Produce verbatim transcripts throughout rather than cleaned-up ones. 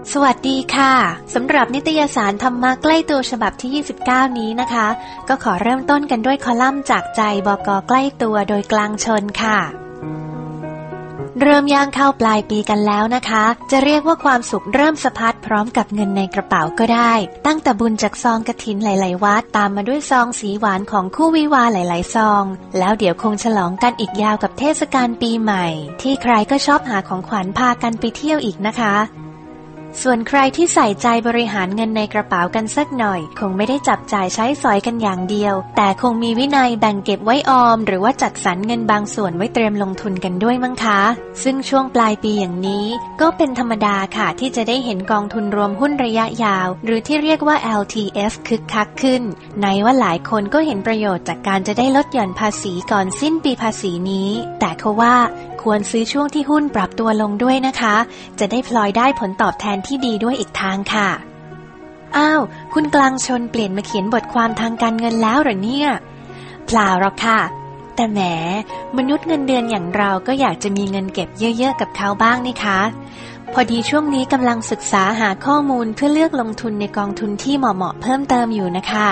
สวัสดีค่ะสำหรับนิตยสารธรรมะใกล้ตัวฉบับที่ยี่สิบเก้านี้นะคะก็ขอเริ่มต้นกันด้วยคอลัมน์จากใจบก.ใกล้ตัวโดยกลางชนค่ะเริ่มย่างเข้าปลายปีกันแล้วนะคะจะเรียกว่าความสุขเริ่มสะพัดพร้อมกับเงินในกระเป๋าก็ได้ตั้งแต่บุญจากซองกฐินหลายๆวัดตามมาด้วยซองสีหวานของคู่วิวาหลายๆซองแล้วเดี๋ยวคงฉลองกันอีกยาวกับเทศกาลปีใหม่ที่ใครก็ชอบหาของขวัญพากันไปเที่ยวอีกนะคะส่วนใครที่ใส่ใจบริหารเงินในกระเป๋ากันสักหน่อยคงไม่ได้จับจ่ายใช้สอยกันอย่างเดียวแต่คงมีวินัยแบ่งเก็บไว้ออมหรือว่าจัดสรรเงินบางส่วนไว้เตรียมลงทุนกันด้วยมั้งคะซึ่งช่วงปลายปีอย่างนี้ก็เป็นธรรมดาค่ะที่จะได้เห็นกองทุนรวมหุ้นระยะยาวหรือที่เรียกว่า แอล ที เอฟ คึกคักขึ้นในว่าหลายคนก็เห็นประโยชน์จากการจะได้ลดหย่อนภาษีก่อนสิ้นปีภาษีนี้แต่เขาว่าควรซื้อช่วงที่หุ้นปรับตัวลงด้วยนะคะจะได้พลอยได้ผลตอบแทนที่ดีด้วยอีกทางค่ะอ้าวคุณกลางชนเปลี่ยนมาเขียนบทความทางการเงินแล้วเหรอเนี่ยเปล่าหรอกค่ะแต่แหมมนุษย์เงินเดือนอย่างเราก็อยากจะมีเงินเก็บเยอะๆกับเขาบ้างนี่คะพอดีช่วงนี้กำลังศึกษาหาข้อมูลเพื่อเลือกลงทุนในกองทุนที่เหมาะๆเพิ่มเติมอยู่นะคะ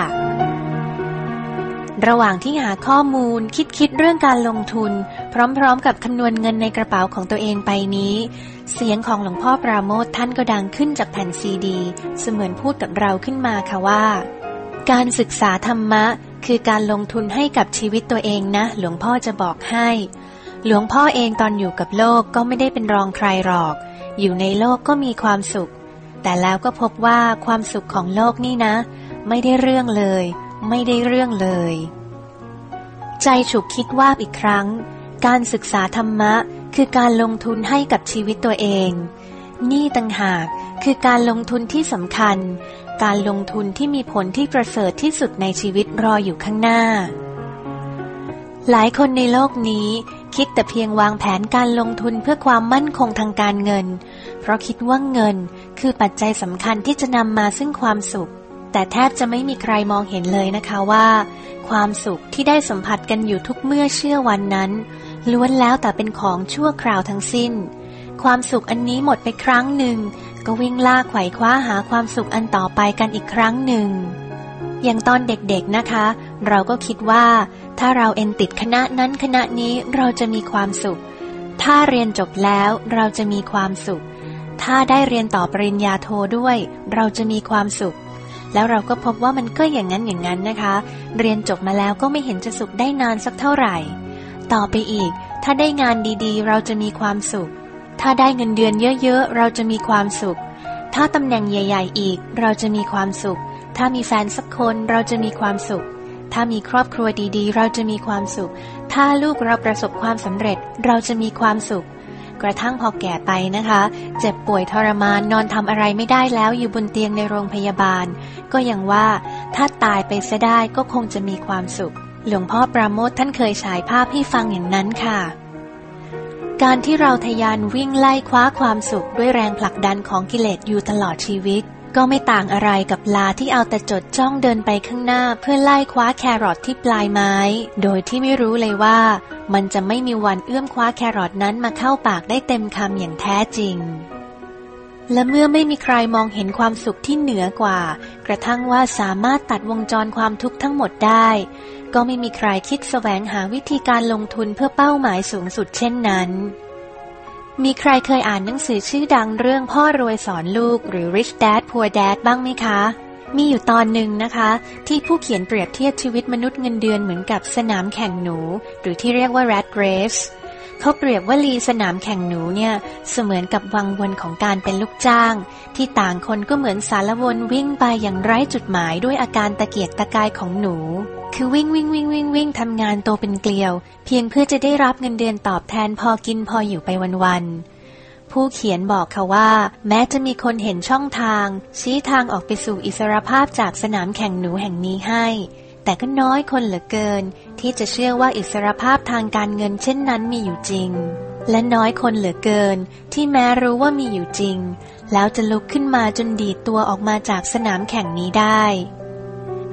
ระหว่างที่หาข้อมูลคิดๆเรื่องการลงทุนพร้อมๆกับคำนวณเงินในกระเป๋าของตัวเองไปนี้เสียงของหลวงพ่อปราโมทย์ท่านก็ดังขึ้นจากแผ่นซีดีเสมือนพูดกับเราขึ้นมาค่ะว่าการศึกษาธรรมะคือการลงทุนให้กับชีวิตตัวเองนะหลวงพ่อจะบอกให้หลวงพ่อเองตอนอยู่กับโลกก็ไม่ได้เป็นรองใครหรอกอยู่ในโลกก็มีความสุขแต่แล้วก็พบว่าความสุขของโลกนี่นะไม่ได้เรื่องเลยไม่ได้เรื่องเลยใจฉุกคิดว่าอีกครั้งการศึกษาธรรมะคือการลงทุนให้กับชีวิตตัวเองนี่ต่างหากคือการลงทุนที่สำคัญการลงทุนที่มีผลที่ประเสริฐที่สุดในชีวิตรออยู่ข้างหน้าหลายคนในโลกนี้คิดแต่เพียงวางแผนการลงทุนเพื่อความมั่นคงทางการเงินเพราะคิดว่าเงินคือปัจจัยสำคัญที่จะนำมาซึ่งความสุขแต่แทบจะไม่มีใครมองเห็นเลยนะคะว่าความสุขที่ได้สัมผัสกันอยู่ทุกเมื่อเชื่อวันนั้นล้วนแล้วแต่เป็นของชั่วคราวทั้งสิ้นความสุขอันนี้หมดไปครั้งหนึ่งก็วิ่งล่าไขว่คว้าหาความสุขอันต่อไปกันอีกครั้งหนึ่งอย่างตอนเด็กๆนะคะเราก็คิดว่าถ้าเราเอ็นติดคณะนั้นคณะนี้เราจะมีความสุขถ้าเรียนจบแล้วเราจะมีความสุขถ้าได้เรียนต่อปริญญาโทด้วยเราจะมีความสุขแล้วเราก็พบว่ามันก็อย่างนั้นอย่างนั้นนะคะเรียนจบมาแล้วก็ไม่เห็นจะสุขได้นานสักเท่าไหร่ต่อไปอีกถ้าได้งานดีๆเราจะมีความสุขถ้าได้เงินเดือนเยอะๆเราจะมีความสุขถ้าตำแหน่งใหญ่ๆอีกเราจะมีความสุขถ้ามีแฟนสักคนเราจะมีความสุขถ้ามีครอบครัวดีๆเราจะมีความสุขถ้าลูกเราประสบความสำเร็จเราจะมีความสุขกระทั่งพอแก่ไปนะคะเจ็บป่วยทรมานนอนทำอะไรไม่ได้แล้วอยู่บนเตียงในโรงพยาบาลก็ยังว่าถ้าตายไปเสียได้ก็คงจะมีความสุขหลวงพ่อปราโมทย์ท่านเคยฉายภาพให้ฟังอย่างนั้นค่ะการที่เราทะยานวิ่งไล่คว้าความสุขด้วยแรงผลักดันของกิเลสอยู่ตลอดชีวิตก็ไม่ต่างอะไรกับลาที่เอาแต่จดจ้องเดินไปข้างหน้าเพื่อไล่คว้าแครอทที่ปลายไม้โดยที่ไม่รู้เลยว่ามันจะไม่มีวันเอื้อมคว้าแครอทนั้นมาเข้าปากได้เต็มคำอย่างแท้จริงและเมื่อไม่มีใครมองเห็นความสุขที่เหนือกว่ากระทั่งว่าสามารถตัดวงจรความทุกข์ทั้งหมดได้ก็ไม่มีใครคิดแสวงหาวิธีการลงทุนเพื่อเป้าหมายสูงสุดเช่นนั้นมีใครเคยอ่านหนังสือชื่อดังเรื่องพ่อรวยสอนลูกหรือ Rich Dad Poor Dad บ้างไหมคะมีอยู่ตอนหนึ่งนะคะที่ผู้เขียนเปรียบเทียบชีวิตมนุษย์เงินเดือนเหมือนกับสนามแข่งหนูหรือที่เรียกว่า Rat Race เขาเปรียบว่าลีสนามแข่งหนูเนี่ยเสมือนกับวังวนของการเป็นลูกจ้างที่ต่างคนก็เหมือนสารวนวิ่งไปอย่างไร้จุดหมายด้วยอาการตะเกียกตะกายของหนูคือวิ่งวิ่งวิ่งวิ่งวิ่งทำงานโตเป็นเกลียวเพียงเพื่อจะได้รับเงินเดือนตอบแทนพอกินพออยู่ไปวันๆผู้เขียนบอกค่ะว่าแม้จะมีคนเห็นช่องทางชี้ทางออกไปสู่อิสรภาพจากสนามแข่งหนูแห่งนี้ให้แต่ก็น้อยคนเหลือเกินที่จะเชื่อว่าอิสรภาพทางการเงินเช่นนั้นมีอยู่จริงและน้อยคนเหลือเกินที่แม้รู้ว่ามีอยู่จริงแล้วจะลุกขึ้นมาจนดีดตัวออกมาจากสนามแข่งนี้ได้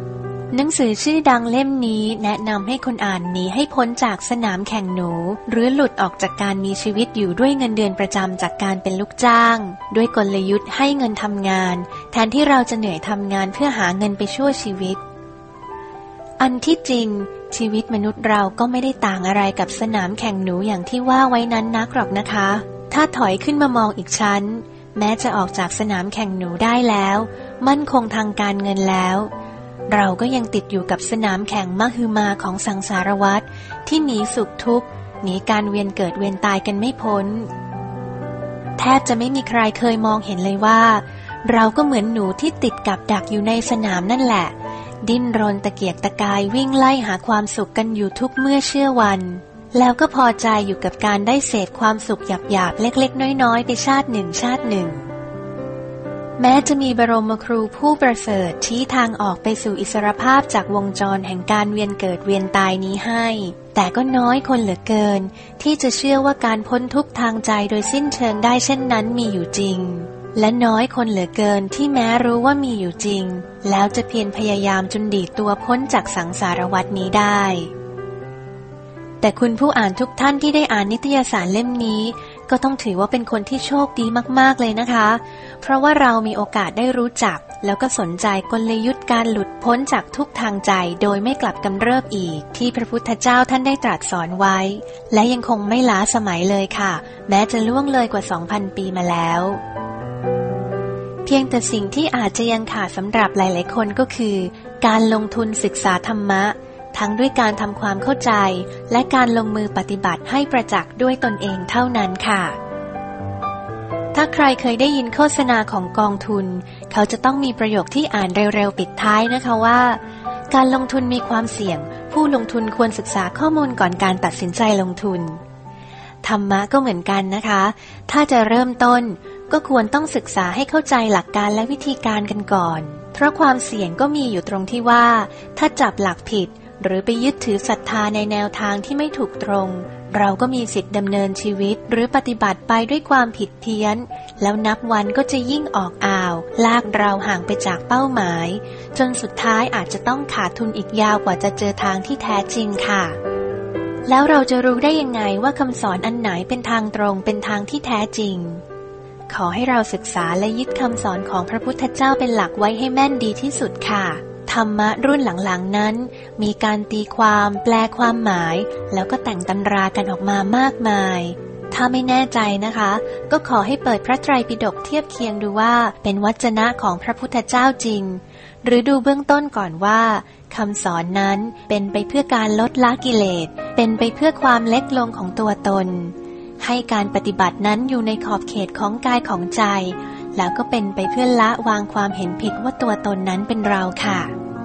หนังสือชื่อดังเล่มนี้แนะนำให้คนอ่านหนีให้พ้นจากสนามแข่งหนูหรือหลุดออกจากการมีชีวิตอยู่ด้วยเงินเดือนประจำจากการเป็นลูกจ้างด้วยกลยุทธ์ให้เงินทำงานแทนที่เราจะเหนื่อยทำงานเพื่อหาเงินไปชั่วชีวิตอันที่จริงชีวิตมนุษย์เราก็ไม่ได้ต่างอะไรกับสนามแข่งหนูอย่างที่ว่าไว้นั้นนักหรอกนะคะถ้าถอยขึ้นมามองอีกชั้นแม้จะออกจากสนามแข่งหนูได้แล้วมั่นคงทางการเงินแล้วเราก็ยังติดอยู่กับสนามแข่งมหึมาของสังสารวัฏที่หนีสุขทุกข์หนีการเวียนเกิดเวียนตายกันไม่พ้นแทบจะไม่มีใครเคยมองเห็นเลยว่าเราก็เหมือนหนูที่ติดกับดักอยู่ในสนามนั่นแหละดิ้นรนตะเกียกตะกายวิ่งไล่หาความสุขกันอยู่ทุกเมื่อเชื่อวันแล้วก็พอใจอยู่กับการได้เสพความสุขหยาบๆเล็กๆน้อยๆไปชาติหนึ่งชาติหนึ่งแม้จะมีบรมครูผู้ประเสริฐชี้ทางออกไปสู่อิสรภาพจากวงจรแห่งการเวียนเกิดเวียนตายนี้ให้แต่ก็น้อยคนเหลือเกินที่จะเชื่อว่าการพ้นทุกข์ทางใจโดยสิ้นเชิงได้เช่นนั้นมีอยู่จริงและน้อยคนเหลือเกินที่แม้รู้ว่ามีอยู่จริงแล้วจะเพียรพยายามจนดีดตัวพ้นจากสังสารวัฏนี้ได้แต่คุณผู้อ่านทุกท่านที่ได้อ่านนิตยสารเล่มนี้ก็ต้องถือว่าเป็นคนที่โชคดีมากๆเลยนะคะเพราะว่าเรามีโอกาสได้รู้จักแล้วก็สนใจกลยุทธ์การหลุดพ้นจากทุกทางใจโดยไม่กลับกำเริบอีกที่พระพุทธเจ้าท่านได้ตรัสสอนไว้และยังคงไม่ล้าสมัยเลยค่ะแม้จะล่วงเลยกว่า สองพัน ปีมาแล้วเพียงแต่สิ่งที่อาจจะยังขาดสำหรับหลายๆคนก็คือการลงทุนศึกษาธรรมะทั้งด้วยการทำความเข้าใจและการลงมือปฏิบัติให้ประจักษ์ด้วยตนเองเท่านั้นค่ะถ้าใครเคยได้ยินโฆษณาของกองทุนเขาจะต้องมีประโยคที่อ่านเร็วๆปิดท้ายนะคะว่าการลงทุนมีความเสี่ยงผู้ลงทุนควรศึกษาข้อมูลก่อนการตัดสินใจลงทุนธรรมะก็เหมือนกันนะคะถ้าจะเริ่มต้นก็ควรต้องศึกษาให้เข้าใจหลักการและวิธีการกันก่อนเพราะความเสี่ยงก็มีอยู่ตรงที่ว่าถ้าจับหลักผิดหรือไปยึดถือศรัทธาในแนวทางที่ไม่ถูกตรงเราก็มีสิทธิ์ดำเนินชีวิตหรือปฏิบัติไปด้วยความผิดเพี้ยนแล้วนับวันก็จะยิ่งออกอ่าวลากเราห่างไปจากเป้าหมายจนสุดท้ายอาจจะต้องขาดทุนอีกยาวกว่าจะเจอทางที่แท้จริงค่ะแล้วเราจะรู้ได้ยังไงว่าคำสอนอันไหนเป็นทางตรงเป็นทางที่แท้จริงขอให้เราศึกษาและยึดคำสอนของพระพุทธเจ้าเป็นหลักไว้ให้แม่นดีที่สุดค่ะธรรมะรุ่นหลังๆนั้นมีการตีความแปลความหมายแล้วก็แต่งตำรากันออกมามากมายถ้าไม่แน่ใจนะคะก็ขอให้เปิดพระไตรปิฎกเทียบเคียงดูว่าเป็นวจนะของพระพุทธเจ้าจริงหรือดูเบื้องต้นก่อนว่าคำสอนนั้นเป็นไปเพื่อการลดละกิเลสเป็นไปเพื่อความเล็กลงของตัวตนให้การปฏิบัตินั้นอยู่ในขอบเขตของกายของใจแล้วก็เป็นไปเพื่อละวางความเห็นผิดว่าตัวตนนั้นเป็นเราค่ะ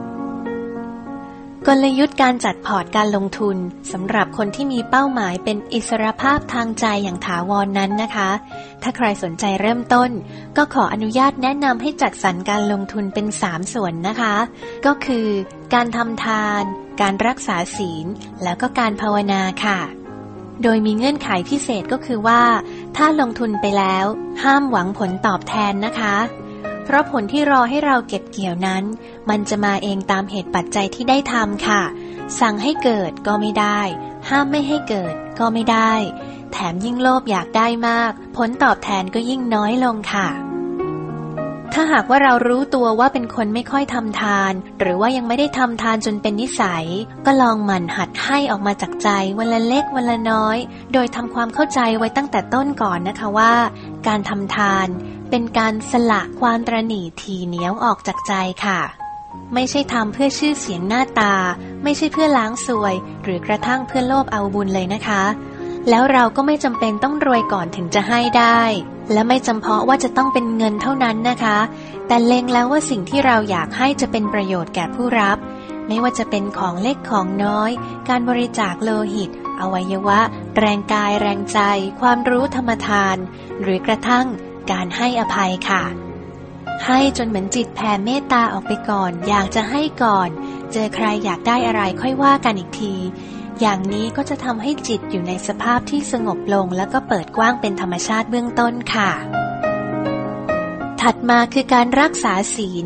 กลยุทธ์การจัดพอร์ตการลงทุนสำหรับคนที่มีเป้าหมายเป็นอิสรภาพทางใจอย่างถาวร น, นั้นนะคะถ้าใครสนใจเริ่มต้นก็ขออนุญาตแนะนำให้จัดสรรการลงทุนเป็นสามส่วนนะคะก็คือการทำทานการรักษาศีลแล้วก็การภาวนาค่ะโดยมีเงื่อนไขพิเศษก็คือว่าถ้าลงทุนไปแล้วห้ามหวังผลตอบแทนนะคะเพราะผลที่รอให้เราเก็บเกี่ยวนั้นมันจะมาเองตามเหตุปัจจัยที่ได้ทำค่ะสั่งให้เกิดก็ไม่ได้ห้ามไม่ให้เกิดก็ไม่ได้แถมยิ่งโลภอยากได้มากผลตอบแทนก็ยิ่งน้อยลงค่ะถ้าหากว่าเรารู้ตัวว่าเป็นคนไม่ค่อยทำทานหรือว่ายังไม่ได้ทำทานจนเป็นนิสัยก็ลองหมั่นหัดให้ออกมาจากใจวันละเล็กวันละน้อยโดยทำความเข้าใจไว้ตั้งแต่ต้นก่อนนะคะว่าการทำทานเป็นการสละความตระหนี่ถี่เหนียวออกจากใจค่ะไม่ใช่ทำเพื่อชื่อเสียงหน้าตาไม่ใช่เพื่อล้างสวยหรือกระทั่งเพื่อโลภเอาบุญเลยนะคะแล้วเราก็ไม่จำเป็นต้องรวยก่อนถึงจะให้ได้และไม่จำเพาะว่าจะต้องเป็นเงินเท่านั้นนะคะแต่เล็งแล้วว่าสิ่งที่เราอยากให้จะเป็นประโยชน์แก่ผู้รับไม่ว่าจะเป็นของเล็กของน้อยการบริจาคโลหิตอวัยวะแรงกายแรงใจความรู้ธรรมทานหรือกระทั่งการให้อภัยค่ะให้จนเหมือนจิตแผ่เมตตาออกไปก่อนอยากจะให้ก่อนเจอใครอยากได้อะไรค่อยว่ากันอีกทีอย่างนี้ก็จะทำให้จิตอยู่ในสภาพที่สงบลงแล้วก็เปิดกว้างเป็นธรรมชาติเบื้องต้นค่ะถัดมาคือการรักษาศีล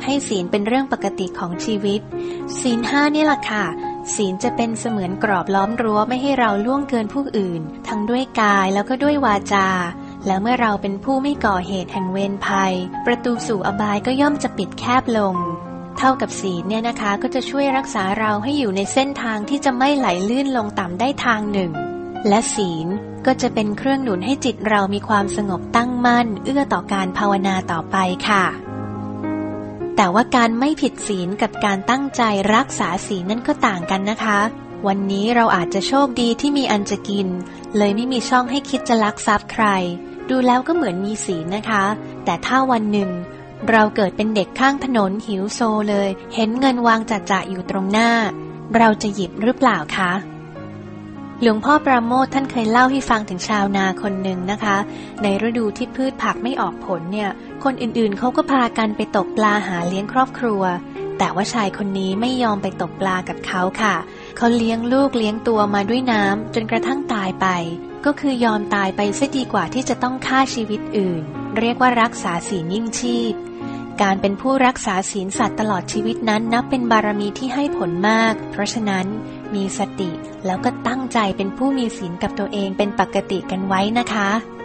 ให้ศีลเป็นเรื่องปกติของชีวิตศีลห้านี่แหละค่ะศีลจะเป็นเสมือนกรอบล้อมรั้วไม่ให้เราล่วงเกินผู้อื่นทั้งด้วยกายแล้วก็ด้วยวาจาแล้วเมื่อเราเป็นผู้ไม่ก่อเหตุแห่งเวรภัยประตูสู่อบายก็ย่อมจะปิดแคบลงเท่ากับศีลเนี่ยนะคะก็จะช่วยรักษาเราให้อยู่ในเส้นทางที่จะไม่ไหลลื่นลงต่ำได้ทางหนึ่งและศีลก็จะเป็นเครื่องหนุนให้จิตเรามีความสงบตั้งมั่นเอื้อต่อการภาวนาต่อไปค่ะแต่ว่าการไม่ผิดศีลกับการตั้งใจรักษาศีลนั่นก็ต่างกันนะคะวันนี้เราอาจจะโชคดีที่มีอันจะกินเลยไม่มีช่องให้คิดจะลักทรัพย์ใครดูแล้วก็เหมือนมีศีลนะคะแต่ถ้าวันหนึ่งเราเกิดเป็นเด็กข้างถนนหิวโซเลยเห็นเงินวางจ่าๆอยู่ตรงหน้าเราจะหยิบหรือเปล่าคะหลวงพ่อปราโมทย์ท่านเคยเล่าให้ฟังถึงชาวนาคนหนึ่งนะคะในฤดูที่พืชผักไม่ออกผลเนี่ยคนอื่นๆเขาก็พากันไปตกปลาหาเลี้ยงครอบครัวแต่ว่าชายคนนี้ไม่ยอมไปตกปลากับเขาค่ะเขาเลี้ยงลูกเลี้ยงตัวมาด้วยน้ำจนกระทั่งตายไปก็คือยอมตายไปซะดีกว่าที่จะต้องฆ่าชีวิตอื่นเรียกว่ารักษาศีลยิ่งชีพการเป็นผู้รักษาศีลสัตว์ตลอดชีวิตนั้นนับเป็นบารมีที่ให้ผลมากเพราะฉะนั้นมีสติแล้วก็ตั้งใจเป็นผู้มีศีลกับตัวเองเป็นปกติกันไว้นะคะ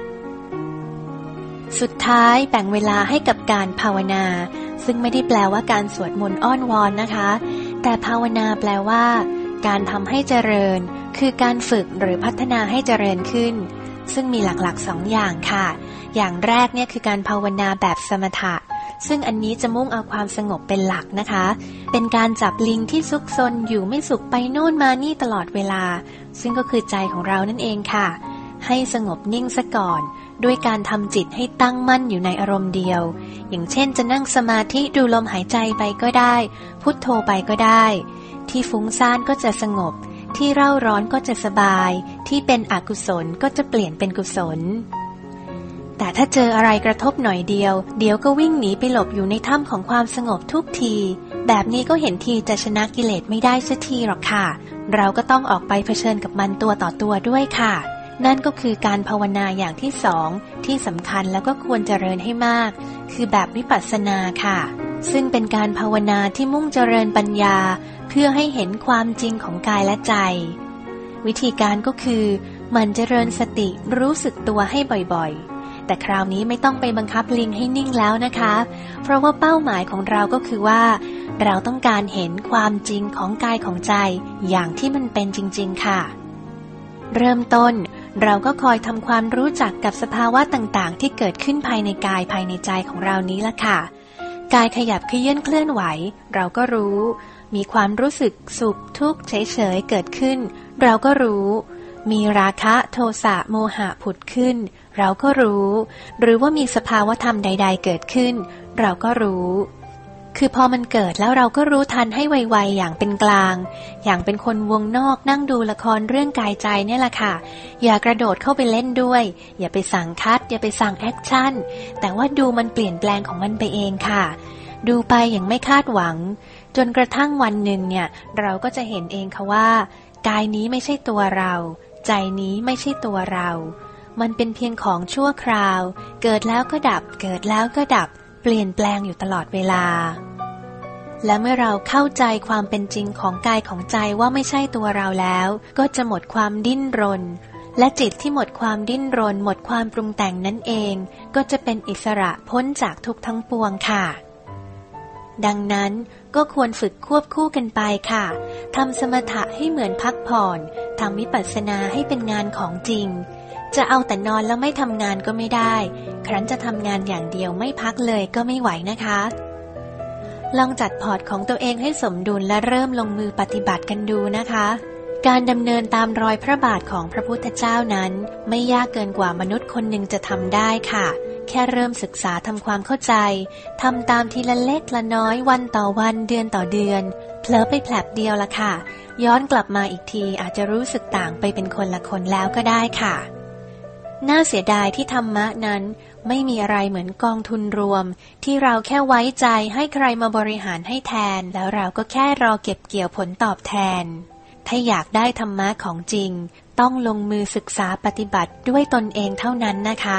สุดท้ายแบ่งเวลาให้กับการภาวนาซึ่งไม่ได้แปลว่าการสวดมนต์อ้อนวอนนะคะแต่ภาวนาแปลว่าการทำให้เจริญคือการฝึกหรือพัฒนาให้เจริญขึ้นซึ่งมีหลักๆสองอย่างค่ะอย่างแรกเนี่ยคือการภาวนาแบบสมถะซึ่งอันนี้จะมุ่งเอาความสงบเป็นหลักนะคะเป็นการจับลิงที่ซุกซนอยู่ไม่สุขไปโน่นมานี่ตลอดเวลาซึ่งก็คือใจของเรานั่นเองค่ะให้สงบนิ่งซะก่อนด้วยการทำจิตให้ตั้งมั่นอยู่ในอารมณ์เดียวอย่างเช่นจะนั่งสมาธิดูลมหายใจไปก็ได้พุทโธไปก็ได้ที่ฟุ้งซ่านก็จะสงบที่เร่าร้อนก็จะสบายที่เป็นอกุศลก็จะเปลี่ยนเป็นกุศลแต่ถ้าเจออะไรกระทบหน่อยเดียวเดี๋ยวก็วิ่งหนีไปหลบอยู่ในถ้ำของความสงบทุกทีแบบนี้ก็เห็นทีจะชนะกิเลสไม่ได้สักทีหรอกค่ะเราก็ต้องออกไปเผชิญกับมันตัวต่อตัวด้วยค่ะนั่นก็คือการภาวนาอย่างที่สองที่สำคัญแล้วก็ควรเจริญให้มากคือแบบวิปัสสนาค่ะซึ่งเป็นการภาวนาที่มุ่งเจริญปัญญาเพื่อให้เห็นความจริงของกายและใจวิธีการก็คือหมั่นเจริญสติรู้สึกตัวให้บ่อยๆแต่คราวนี้ไม่ต้องไปบังคับลิงให้นิ่งแล้วนะคะเพราะว่าเป้าหมายของเราก็คือว่าเราต้องการเห็นความจริงของกายของใจอย่างที่มันเป็นจริงๆค่ะเริ่มต้นเราก็คอยทำความรู้จักกับสภาวะต่างๆที่เกิดขึ้นภายในกายภายในใจของเรานี้ละค่ะกายขยับเขยื้อนเคลื่อนไหวเราก็รู้มีความรู้สึกสุขทุกข์เฉยๆเกิดขึ้นเราก็รู้มีราคะโทสะโมหะผุดขึ้นเราก็รู้หรือว่ามีสภาวะธรรมใดๆเกิดขึ้นเราก็รู้คือพอมันเกิดแล้วเราก็รู้ทันให้ไวๆอย่างเป็นกลางอย่างเป็นคนวงนอกนั่งดูละครเรื่องกายใจเนี่ยแหละค่ะอย่ากระโดดเข้าไปเล่นด้วยอย่าไปสั่งคัดอย่าไปสั่งแอคชั่นแต่ว่าดูมันเปลี่ยนแปลงของมันไปเองค่ะดูไปอย่างไม่คาดหวังจนกระทั่งวันหนึ่งเนี่ยเราก็จะเห็นเองค่ะว่ากายนี้ไม่ใช่ตัวเราใจนี้ไม่ใช่ตัวเรามันเป็นเพียงของชั่วคราวเกิดแล้วก็ดับเกิดแล้วก็ดับเปลี่ยนแปลงอยู่ตลอดเวลาและเมื่อเราเข้าใจความเป็นจริงของกายของใจว่าไม่ใช่ตัวเราแล้วก็จะหมดความดิ้นรนและจิตที่หมดความดิ้นรนหมดความปรุงแต่งนั่นเองก็จะเป็นอิสระพ้นจากทุกข์ทั้งปวงค่ะดังนั้นก็ควรฝึกควบคู่กันไปค่ะทำสมถะให้เหมือนพักผ่อนทำวิปัสสนาให้เป็นงานของจริงจะเอาแต่นอนแล้วไม่ทำงานก็ไม่ได้ครั้นจะทำงานอย่างเดียวไม่พักเลยก็ไม่ไหวนะคะลองจัดพอร์ตของตัวเองให้สมดุลและเริ่มลงมือปฏิบัติกันดูนะคะการดำเนินตามรอยพระบาทของพระพุทธเจ้านั้นไม่ยากเกินกว่ามนุษย์คนหนึ่งจะทำได้ค่ะแค่เริ่มศึกษาทำความเข้าใจทำตามทีละเล็กละน้อยวันต่อวันเดือนต่อเดือนเผลอไปแผลบเดียวละค่ะย้อนกลับมาอีกทีอาจจะรู้สึกต่างไปเป็นคนละคนแล้วก็ได้ค่ะน่าเสียดายที่ธรรมะนั้นไม่มีอะไรเหมือนกองทุนรวมที่เราแค่ไว้ใจให้ใครมาบริหารให้แทนแล้วเราก็แค่รอเก็บเกี่ยวผลตอบแทนถ้าอยากได้ธรรมะของจริงต้องลงมือศึกษาปฏิบัติด้วยตนเองเท่านั้นนะคะ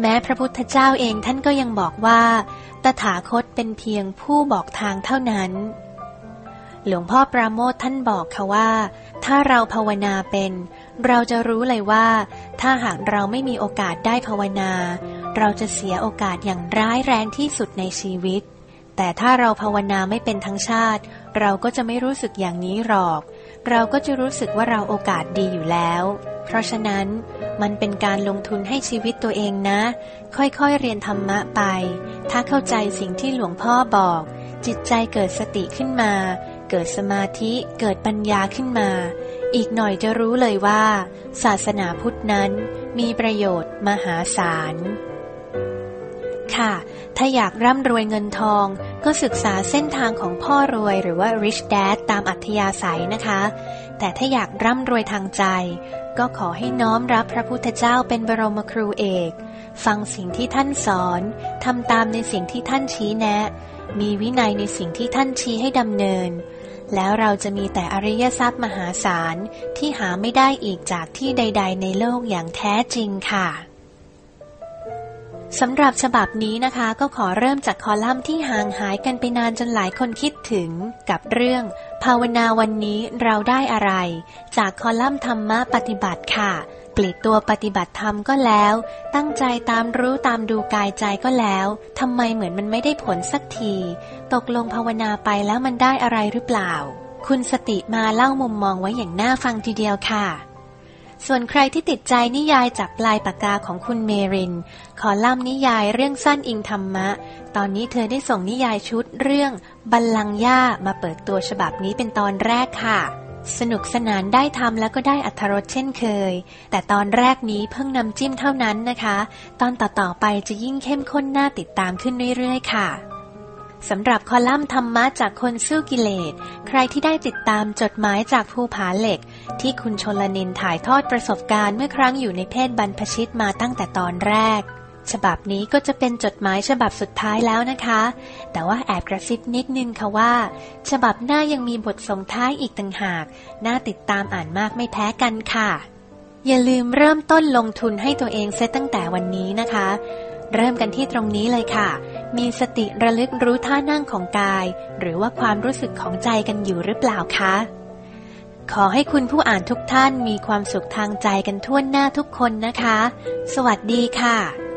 แม้พระพุทธเจ้าเองท่านก็ยังบอกว่าตถาคตเป็นเพียงผู้บอกทางเท่านั้นหลวงพ่อปราโมทย์ท่านบอกค่ะว่าถ้าเราภาวนาเป็นเราจะรู้เลยว่าถ้าหากเราไม่มีโอกาสได้ภาวนาเราจะเสียโอกาสอย่างร้ายแรงที่สุดในชีวิตแต่ถ้าเราภาวนาไม่เป็นทั้งชาติเราก็จะไม่รู้สึกอย่างนี้หรอกเราก็จะรู้สึกว่าเราโอกาสดีอยู่แล้วเพราะฉะนั้นมันเป็นการลงทุนให้ชีวิตตัวเองนะค่อยๆเรียนธรรมะไปถ้าเข้าใจสิ่งที่หลวงพ่อบอกจิตใจเกิดสติขึ้นมาเกิดสมาธิเกิดปัญญาขึ้นมาอีกหน่อยจะรู้เลยว่าศาสนาพุทธนั้นมีประโยชน์มหาศาลค่ะถ้าอยากร่ำรวยเงินทองก็ศึกษาเส้นทางของพ่อรวยหรือว่า Rich Dad ตามอัธยาศัยนะคะแต่ถ้าอยากร่ำรวยทางใจก็ขอให้น้อมรับพระพุทธเจ้าเป็นบรมครูเอกฟังสิ่งที่ท่านสอนทำตามในสิ่งที่ท่านชี้แนะมีวินัยในสิ่งที่ท่านชี้ให้ดำเนินแล้วเราจะมีแต่อริยทรัพย์มหาศาลที่หาไม่ได้อีกจากที่ใดๆในโลกอย่างแท้จริงค่ะสำหรับฉบับนี้นะคะก็ขอเริ่มจากคอลัมน์ที่ห่างหายกันไปนานจนหลายคนคิดถึงกับเรื่องภาวนาวันนี้เราได้อะไรจากคอลัมน์ธรรมะปฏิบัติค่ะปลีกตัวปฏิบัติธรรมก็แล้วตั้งใจตามรู้ตามดูกายใจก็แล้วทำไมเหมือนมันไม่ได้ผลสักทีตกลงภาวนาไปแล้วมันได้อะไรหรือเปล่าคุณสติมาเล่ามุมมองไว้อย่างน่าฟังทีเดียวค่ะส่วนใครที่ติดใจนิยายจากปลายปากกาของคุณเมรินคอลัมน์นิยายเรื่องสั้นอิงธรรมะตอนนี้เธอได้ส่งนิยายชุดเรื่องบัลลังก์ย่ามาเปิดตัวฉบับนี้เป็นตอนแรกค่ะสนุกสนานได้ทำแล้วก็ได้อรรถรสเช่นเคยแต่ตอนแรกนี้เพิ่งนำจิ้มเท่านั้นนะคะตอนต่อๆไปจะยิ่งเข้มข้นน่าติดตามขึ้นเรื่อยๆค่ะสำหรับคอลัมน์ธรรมะจากคนสู้กิเลสใครที่ได้ติดตามจดหมายจากภูผาเหล็กที่คุณชลนินถ่ายทอดประสบการณ์เมื่อครั้งอยู่ในเพศบรรพชิตมาตั้งแต่ตอนแรกฉบับนี้ก็จะเป็นจดหมายฉบับสุดท้ายแล้วนะคะแต่ว่าแอบกระซิบนิดนึงค่ะว่าฉบับหน้ายังมีบทส่งท้ายอีกต่างหากน่าติดตามอ่านมากไม่แพ้กันค่ะอย่าลืมเริ่มต้นลงทุนให้ตัวเองเซตตั้งแต่วันนี้นะคะเริ่มกันที่ตรงนี้เลยค่ะมีสติระลึกรู้ท่านั่งของกายหรือว่าความรู้สึกของใจกันอยู่หรือเปล่าคะขอให้คุณผู้อ่านทุกท่านมีความสุขทางใจกันทั่วหน้าทุกคนนะคะสวัสดีค่ะ